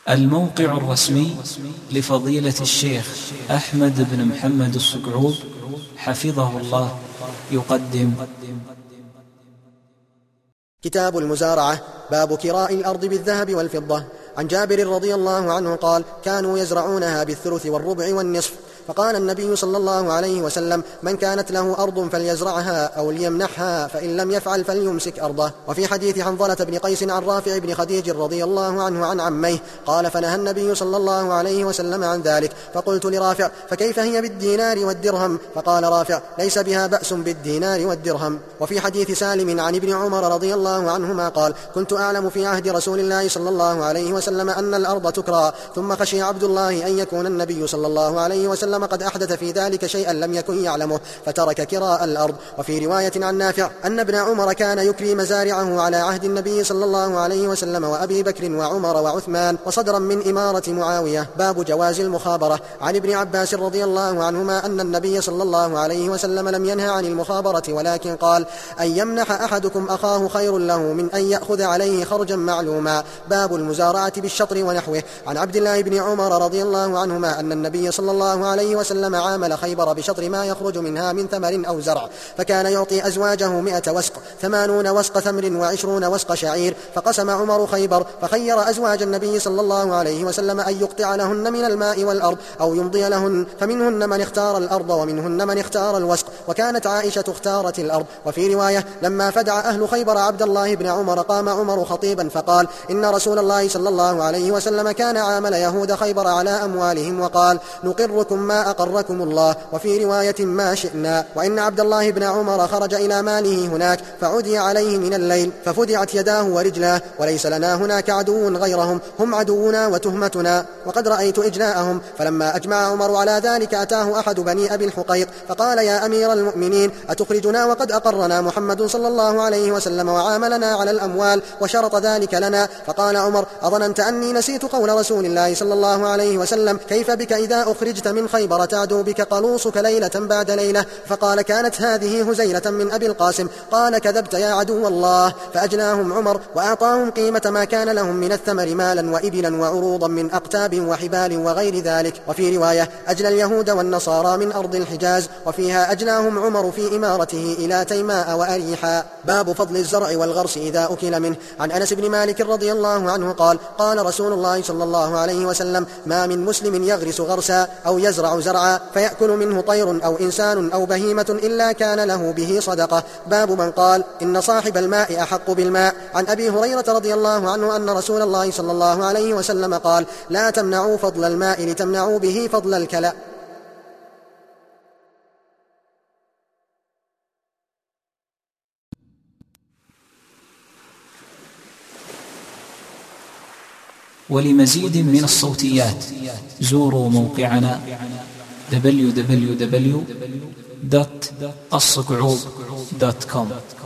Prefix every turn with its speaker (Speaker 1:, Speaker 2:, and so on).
Speaker 1: الموقع الرسمي لفضيلة الشيخ أحمد بن محمد الصقعوب حفظه الله يقدم
Speaker 2: كتاب المزارعة. باب كراء الأرض بالذهب والفضة. عن جابر رضي الله عنه قال: كانوا يزرعونها بالثلث والربع والنصف، فقال النبي صلى الله عليه وسلم: من كانت له أرض فليزرعها أو ليمنحها، فإن لم يفعل فليمسك أرضه. وفي حديث حنظلة بن قيس عن رافع بن خديج رضي الله عنه عن عميه قال: فنهى النبي صلى الله عليه وسلم عن ذلك، فقلت لرافع: فكيف هي بالدينار والدرهم؟ فقال رافع: ليس بها بأس بالدينار والدرهم. وفي حديث سالم عن ابن عمر رضي الله عنهما قال: كنت أعلم في عهد رسول الله صلى الله عليه وسلم أن الأرض تكرى، ثم خشي عبد الله أن يكون النبي صلى الله عليه وسلم قد أحدث في ذلك شيئا لم يكن يعلمه فترك كراء الأرض. وفي رواية عن نافع أن ابن عمر كان يكري مزارعه على عهد النبي صلى الله عليه وسلم وأبي بكر وعمر وعثمان وصدرا من إمارة معاوية. باب جواز المخابرة. عن ابن عباس رضي الله عنهما أن النبي صلى الله عليه وسلم لم ينهى عن المخابرة، ولكن قال: أن يمنح أحدكم أخاه خير له من أن يأخذ عليه خرجا معلوما. باب المزارعة بالشطر ونحوه. عن عبد الله بن عمر رضي الله عنهما أن النبي صلى الله عليه وسلم عامل خيبر بشطر ما يخرج منها من ثمر أو زرع، فكان يعطي أزواجه 100 وسق، 80 وسق تمر و20 وسق شعير. فقسم عمر خيبر، فخير أزواج النبي صلى الله عليه وسلم أن يقطع لهن من الماء والأرض أو يمضي لهن، فمنهن من اختار الأرض ومنهن من اختار الوسق، وكانت عائشة اختارت الأرض. وفي رواية: لما فدع أهل خيبر عبد الله بن عمر قام عمر خطيبا فقال: إن رسول الله صلى الله عليه وسلم كان عامل يهود خيبر على أموالهم، وقال: نقركم ما أقركم الله، وفي رواية: ما شئنا. وإن عبد الله بن عمر خرج إلى ماله هناك فعدي عليه من الليل، ففدعت يداه ورجلاه، وليس لنا هناك عدو غيرهم، هم عدونا وتهمتنا، وقد رأيت إجلاءهم. فلما أجمع عمر على ذلك أتاه أحد بني أبي الحقيق فقال: يا أمير المؤمنين، أتخرجنا وقد أقرنا محمد صلى الله عليه وسلم وعاملنا على الأموال وشرط ذلك لنا؟ فقال عمر: أظننت أني نسيت قول رسول الله صلى الله عليه وسلم: كيف بك إذا أخرجت من خيبر تعدو بك قلوصك ليلة بعد ليلة؟ فقال: كانت هذه هزيلة من أبي القاسم. قال: كذبت يا عدو الله. فأجلاهم عمر وأعطاهم قيمة ما كان لهم من الثمر مالا وإبلا وعروضا من أقتاب وحبال وغير ذلك. وفي رواية: أجلى اليهود والنصارى من أرض الحجاز، وفيها أجلاهم عمر في إمارته إلى تيماء وأريحا. باب فضل الزرع والغرس إذا أكل منه. عن أنس بن مالك رضي الله عنه قال: قال رسول الله صلى الله عليه وسلم: ما من مسلم يغرس غرسا أو يزرع زرعا فيأكل منه طير أو إنسان أو بهيمة إلا كان له به صدقة. باب من قال: إن صاحب الماء أحق بالماء. عن أبي هريرة رضي الله عنه أن رسول الله صلى الله عليه وسلم قال: لا تمنعوا فضل الماء لتمنعوا به فضل الكلى.
Speaker 1: ولمزيد من الصوتيات زوروا موقعنا www.الصقعوب.com.